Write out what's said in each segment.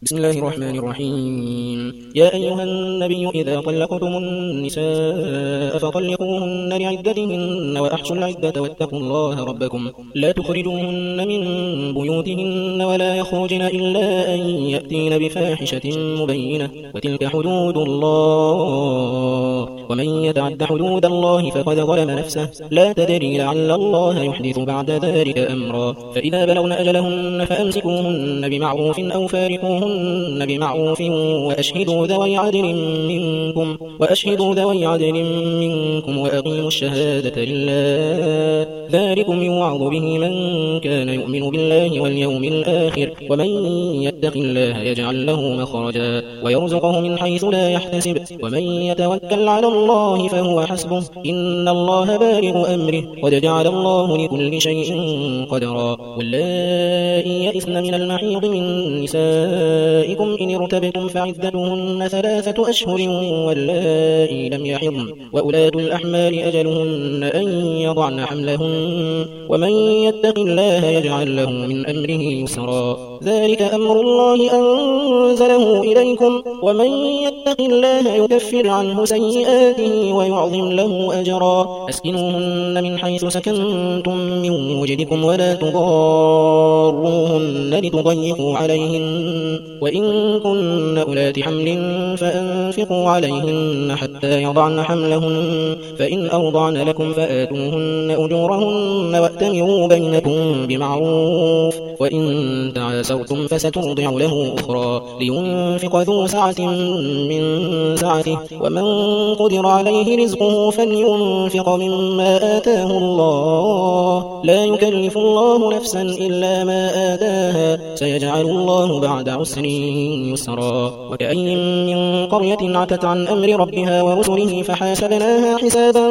بسم الله الرحمن الرحيم. يا أيها النبي إذا طلقتم النساء فطلقوهن لعدتهن وأحصوا العدة واتقوا الله ربكم لا تخرجوهن من بيوتهن ولا يخرجن إلا أن يأتين بفاحشة مبينة وتلك حدود الله ومن يتعد حدود الله فقد ظلم نفسه لا تدري لعل الله يحدث بعد ذلك أمرا. فإذا بلغن أجلهن فأمسكوهن بمعروف أو فارقوهن بمعروف وأشهدوا ذوي عدل منكم وأقيموا الشهادة لله ذلكم يوعظ به من كان يؤمن بالله واليوم الآخر ومن يتق الله يجعل له مخرجا ويرزقه من حيث لا يحتسب ومن يتوكل على الله فهو حسبه إن الله بالغ أمره قد جعل الله لكل شيء قدرا. واللائي يئسن من المحيض من نسائكم إن ارتبتم فعدتهن 3 أشهر واللائي لم يحضن وأولاة الأحمال أجلهن أن يضعن حملهن ومن يتق الله يجعل له من أمره يسرا. ذلك أمر الله أنزله إليكم ومن يتق الله يكفر عنه سيئاته ويعظم له أجرا. أسكنوهن من حيث سكنتم من وجدكم ولا تضاروهن لتضيقوا عليهن وإن كن أولات حمل فأنفقوا عليهن حتى يضعن حملهن فإن أرضعن لكم فآتوهن أجورهن وأتمروا بينكم بمعروف وإن تعاسرتم فسترضع له أخرى لينفق ذو سعة من سعته ومن قدر عليه رزقه فلينفق مما آتاه الله لا يكلف الله نفسا إلا ما آتاها سيجعل الله بعد عسر يسرا. وكأي من قرية عتت عن أمر ربها ورسله فحاسبناها حسابا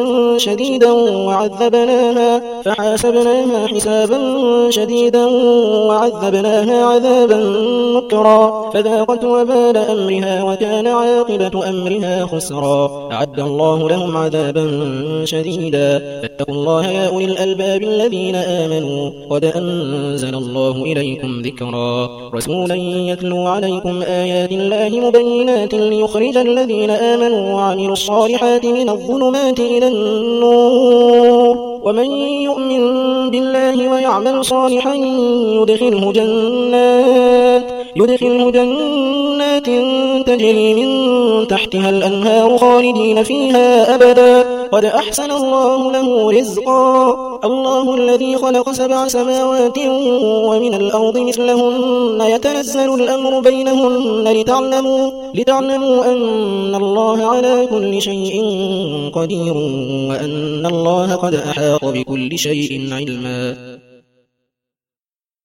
شديدا وعذبناها عذابا نكرا فذاقت وبال أمرها وكان عاقبة أمرها خسرا. أعد الله لهم عذابا شديدا فاتقوا الله يا أولي الألباب الذين آمنوا قد أنزل الله إليكم ذكرا رسولا يتلو عليكم آيات الله مبينات ليخرج الذين آمنوا وعملوا الصالحات من الظلمات إلى النور ومن يؤمن بالله ويعمل صالحا يدخله جنات تجري من تحتها الأنهار خالدين فيها أبدا قد أحسن الله له رزقا. الله الذي خلق 7 سماوات ومن الأرض مثلهن يتنزل الأمر بينهن لتعلموا أن الله على كل شيء قدير وأن الله قد أحاط بكل شيء علما.